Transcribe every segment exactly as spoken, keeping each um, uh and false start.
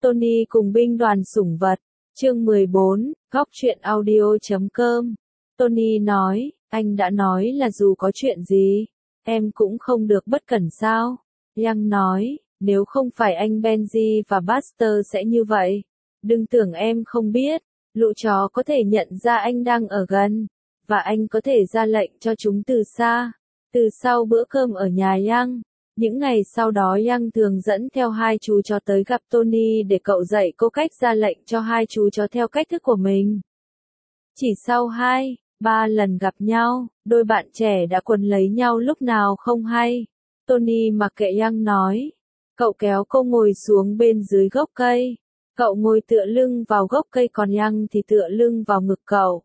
Tony cùng binh đoàn sủng vật. Chương mười bốn, góc truyện audio chấm com. Tony nói, anh đã nói là dù có chuyện gì, em cũng không được bất cẩn sao? Young nói, nếu không phải anh Benji và Buster sẽ như vậy. Đừng tưởng em không biết, lũ chó có thể nhận ra anh đang ở gần, và anh có thể ra lệnh cho chúng từ xa. Từ sau bữa cơm ở nhà Young, những ngày sau đó Young thường dẫn theo hai chú chó tới gặp Tony để cậu dạy cô cách ra lệnh cho hai chú chó theo cách thức của mình. Chỉ sau hai, ba lần gặp nhau, đôi bạn trẻ đã quấn lấy nhau lúc nào không hay. Tony mặc kệ Young nói. Cậu kéo cô ngồi xuống bên dưới gốc cây. Cậu ngồi tựa lưng vào gốc cây còn Young thì tựa lưng vào ngực cậu.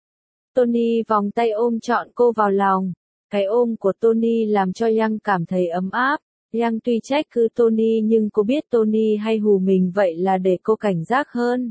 Tony vòng tay ôm trọn cô vào lòng. Cái ôm của Tony làm cho Young cảm thấy ấm áp. Young tuy trách cứ Tony nhưng cô biết Tony hay hù mình vậy là để cô cảnh giác hơn.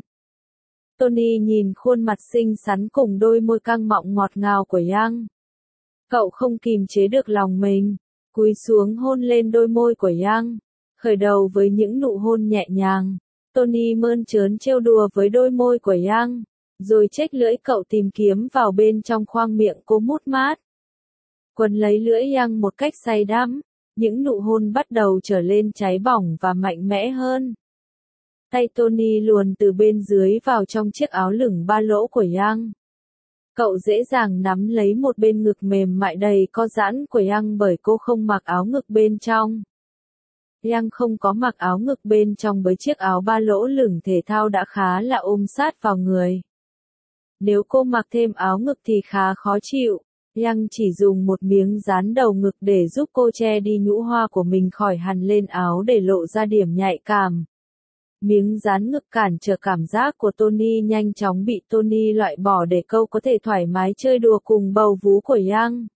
Tony nhìn khuôn mặt xinh xắn cùng đôi môi căng mọng ngọt ngào của Young. Cậu không kìm chế được lòng mình, cúi xuống hôn lên đôi môi của Young, khởi đầu với những nụ hôn nhẹ nhàng. Tony mơn trớn trêu đùa với đôi môi của Young, rồi chếch lưỡi cậu tìm kiếm vào bên trong khoang miệng cô mút mát. Quấn lấy lưỡi Young một cách say đắm, những nụ hôn bắt đầu trở lên cháy bỏng và mạnh mẽ hơn. Tay Tony luồn từ bên dưới vào trong chiếc áo lửng ba lỗ của Young. Cậu dễ dàng nắm lấy một bên ngực mềm mại đầy co giãn của Young bởi cô không mặc áo ngực bên trong. Young không có mặc áo ngực bên trong với chiếc áo ba lỗ lửng thể thao đã khá là ôm sát vào người. Nếu cô mặc thêm áo ngực thì khá khó chịu. Young chỉ dùng một miếng dán đầu ngực để giúp cô che đi nhũ hoa của mình khỏi hằn lên áo để lộ ra điểm nhạy cảm. Miếng dán ngực cản trở cảm giác của Tony nhanh chóng bị Tony loại bỏ để câu có thể thoải mái chơi đùa cùng bầu vú của Young.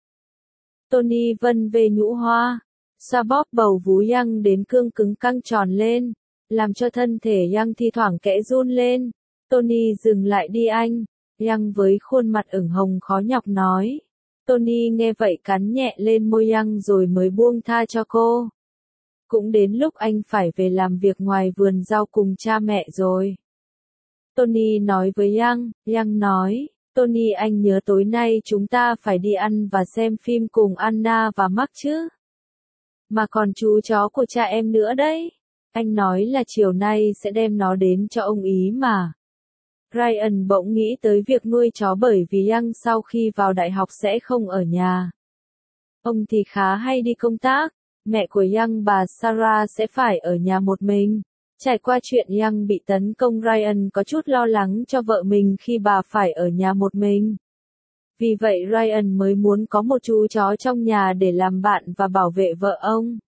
Tony vân về nhũ hoa, xoa bóp bầu vú Young đến cương cứng căng tròn lên, làm cho thân thể Young thi thoảng kẽ run lên. Tony dừng lại đi anh, Young với khuôn mặt ửng hồng khó nhọc nói. Tony nghe vậy cắn nhẹ lên môi Young rồi mới buông tha cho cô. Cũng đến lúc anh phải về làm việc ngoài vườn rau cùng cha mẹ rồi. Tony nói với Young, Young nói, Tony anh nhớ tối nay chúng ta phải đi ăn và xem phim cùng Anna và Mark chứ. Mà còn chú chó của cha em nữa đấy. Anh nói là chiều nay sẽ đem nó đến cho ông ý mà. Ryan bỗng nghĩ tới việc nuôi chó bởi vì Young sau khi vào đại học sẽ không ở nhà. Ông thì khá hay đi công tác. Mẹ của Young bà Sarah sẽ phải ở nhà một mình. Trải qua chuyện Young bị tấn công Ryan có chút lo lắng cho vợ mình khi bà phải ở nhà một mình. Vì vậy Ryan mới muốn có một chú chó trong nhà để làm bạn và bảo vệ vợ ông.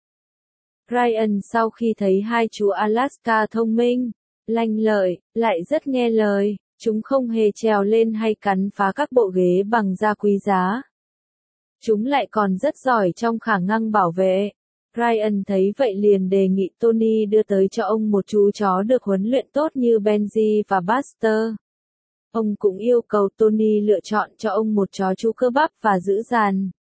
Ryan sau khi thấy hai chú Alaska thông minh, lanh lợi, lại rất nghe lời, chúng không hề trèo lên hay cắn phá các bộ ghế bằng da quý giá. Chúng lại còn rất giỏi trong khả năng bảo vệ. Ryan thấy vậy liền đề nghị Tony đưa tới cho ông một chú chó được huấn luyện tốt như Benji và Buster. Ông cũng yêu cầu Tony lựa chọn cho ông một chó chú cơ bắp và dữ dằn.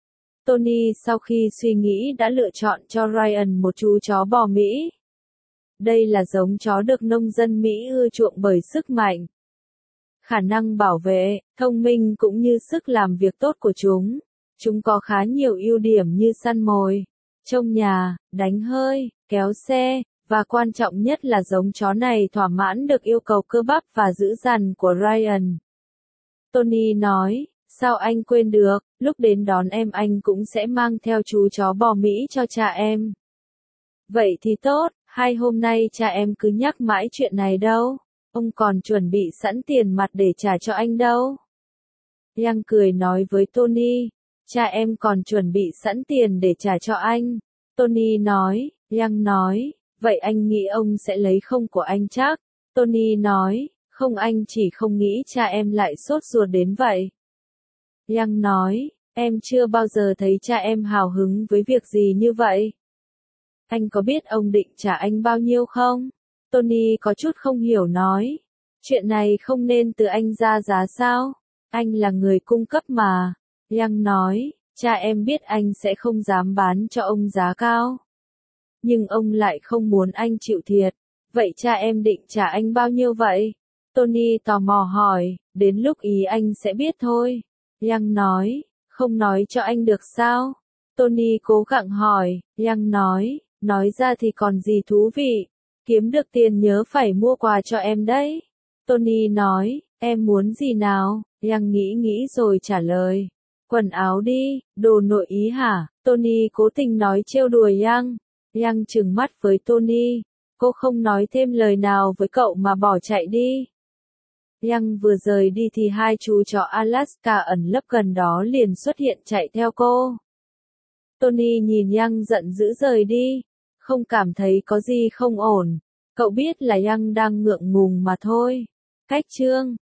Tony sau khi suy nghĩ đã lựa chọn cho Ryan một chú chó bò Mỹ. Đây là giống chó được nông dân Mỹ ưa chuộng bởi sức mạnh, khả năng bảo vệ, thông minh cũng như sức làm việc tốt của chúng. Chúng có khá nhiều ưu điểm như săn mồi, trông nhà, đánh hơi, kéo xe, và quan trọng nhất là giống chó này thỏa mãn được yêu cầu cơ bắp và dữ dằn của Ryan. Tony nói, sao anh quên được, lúc đến đón em anh cũng sẽ mang theo chú chó bò Mỹ cho cha em. Vậy thì tốt, hai hôm nay cha em cứ nhắc mãi chuyện này đâu, ông còn chuẩn bị sẵn tiền mặt để trả cho anh đâu. Young cười nói với Tony. Cha em còn chuẩn bị sẵn tiền để trả cho anh. Tony nói, Young nói, vậy anh nghĩ ông sẽ lấy không của anh chắc? Tony nói, không anh chỉ không nghĩ cha em lại sốt ruột đến vậy. Young nói, em chưa bao giờ thấy cha em hào hứng với việc gì như vậy. Anh có biết ông định trả anh bao nhiêu không? Tony có chút không hiểu nói, chuyện này không nên từ anh ra giá sao? Anh là người cung cấp mà. Young nói, cha em biết anh sẽ không dám bán cho ông giá cao. Nhưng ông lại không muốn anh chịu thiệt. Vậy cha em định trả anh bao nhiêu vậy? Tony tò mò hỏi, đến lúc ý anh sẽ biết thôi. Young nói, không nói cho anh được sao? Tony cố gắng hỏi, Young nói, nói ra thì còn gì thú vị, kiếm được tiền nhớ phải mua quà cho em đấy. Tony nói, em muốn gì nào? Young nghĩ nghĩ rồi trả lời, quần áo đi, đồ nội ý hả? Tony cố tình nói trêu đùa Young. Young trừng mắt với Tony, cô không nói thêm lời nào với cậu mà bỏ chạy đi. Young vừa rời đi thì hai chú chó Alaska ẩn nấp gần đó liền xuất hiện chạy theo cô. Tony nhìn Young giận dữ rời đi, không cảm thấy có gì không ổn, cậu biết là Young đang ngượng ngùng mà thôi. Cách chương